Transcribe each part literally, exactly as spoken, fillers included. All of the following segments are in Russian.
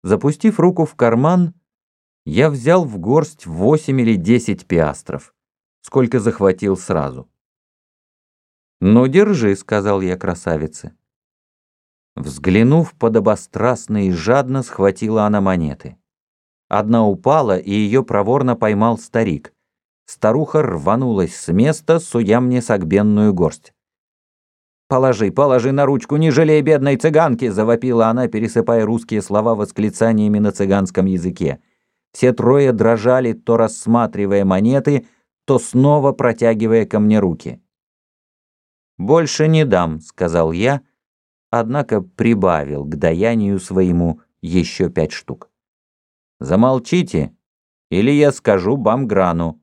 Запустив руку в карман, я взял в горсть восемь или десять пиастров, сколько захватил сразу. «Ну, держи», — сказал я красавице. Взглянув подобострастно и жадно, схватила она монеты. Одна упала, и ее проворно поймал старик. Старуха рванулась с места, суя мне согбенную горсть. «Положи, положи на ручку, не жалей бедной цыганки!» — завопила она, пересыпая русские слова восклицаниями на цыганском языке. Все трое дрожали, то рассматривая монеты, то снова протягивая ко мне руки. «Больше не дам», — сказал я, однако прибавил к даянию своему еще пять штук. «Замолчите, или я скажу Бамграну».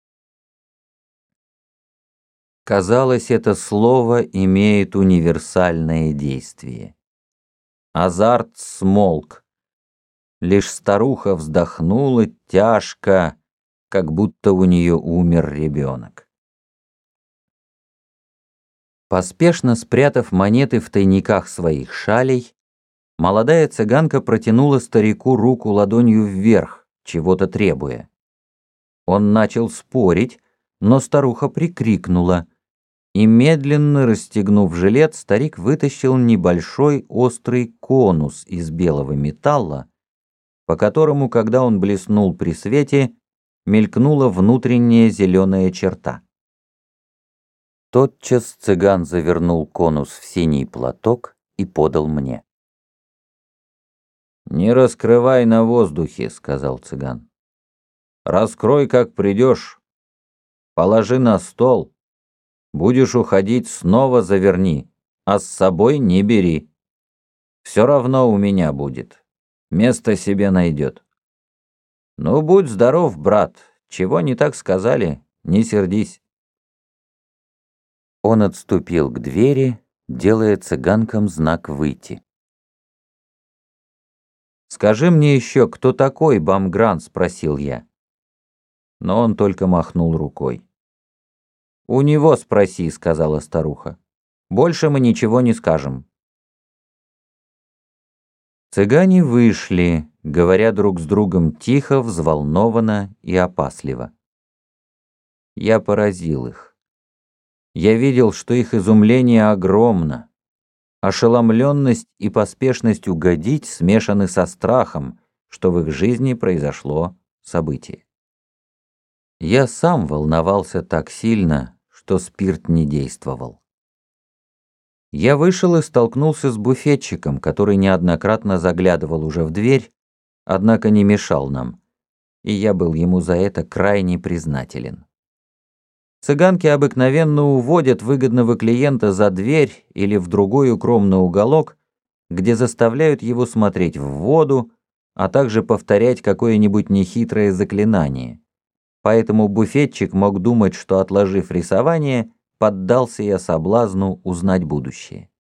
Казалось, это слово имеет универсальное действие. Азарт смолк. Лишь старуха вздохнула тяжко, как будто у нее умер ребенок. Поспешно спрятав монеты в тайниках своих шалей, молодая цыганка протянула старику руку ладонью вверх, чего-то требуя. Он начал спорить, но старуха прикрикнула, и, медленно расстегнув жилет, старик вытащил небольшой острый конус из белого металла, по которому, когда он блеснул при свете, мелькнула внутренняя зеленая черта. Тотчас цыган завернул конус в синий платок и подал мне. «Не раскрывай на воздухе», — сказал цыган. «Раскрой, как придешь. Положи на стол. Будешь уходить, снова заверни, а с собой не бери. Все равно у меня будет. Место себе найдет. Ну, будь здоров, брат. Чего не так сказали, не сердись». Он отступил к двери, делая цыганкам знак выйти. «Скажи мне еще, кто такой Бамгран?» — спросил я. Но он только махнул рукой. «У него спроси», — сказала старуха. «Больше мы ничего не скажем». Цыгане вышли, говоря друг с другом тихо, взволнованно и опасливо. Я поразил их. Я видел, что их изумление огромно. Ошеломленность и поспешность угодить смешаны со страхом, что в их жизни произошло событие. Я сам волновался так сильно, что спирт не действовал. Я вышел и столкнулся с буфетчиком, который неоднократно заглядывал уже в дверь, однако не мешал нам, и я был ему за это крайне признателен. Цыганки обыкновенно уводят выгодного клиента за дверь или в другой укромный уголок, где заставляют его смотреть в воду, а также повторять какое-нибудь нехитрое заклинание. Поэтому буфетчик мог думать, что, отложив рисование, поддался я соблазну узнать будущее.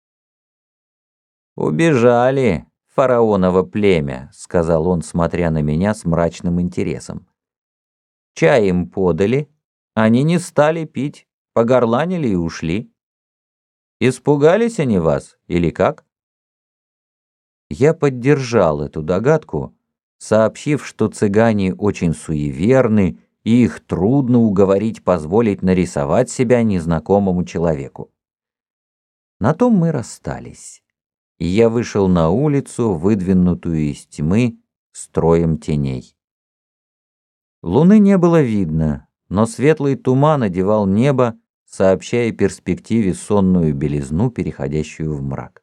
«Убежали, фараоново племя», — сказал он, смотря на меня с мрачным интересом. «Чай им подали, они не стали пить, погорланили и ушли. Испугались они вас или как?» Я поддержал эту догадку, сообщив, что цыгане очень суеверны, и их трудно уговорить позволить нарисовать себя незнакомому человеку. На том мы расстались, и я вышел на улицу, выдвинутую из тьмы строем теней. Луны не было видно, но светлый туман одевал небо, сообщая перспективе сонную белизну, переходящую в мрак.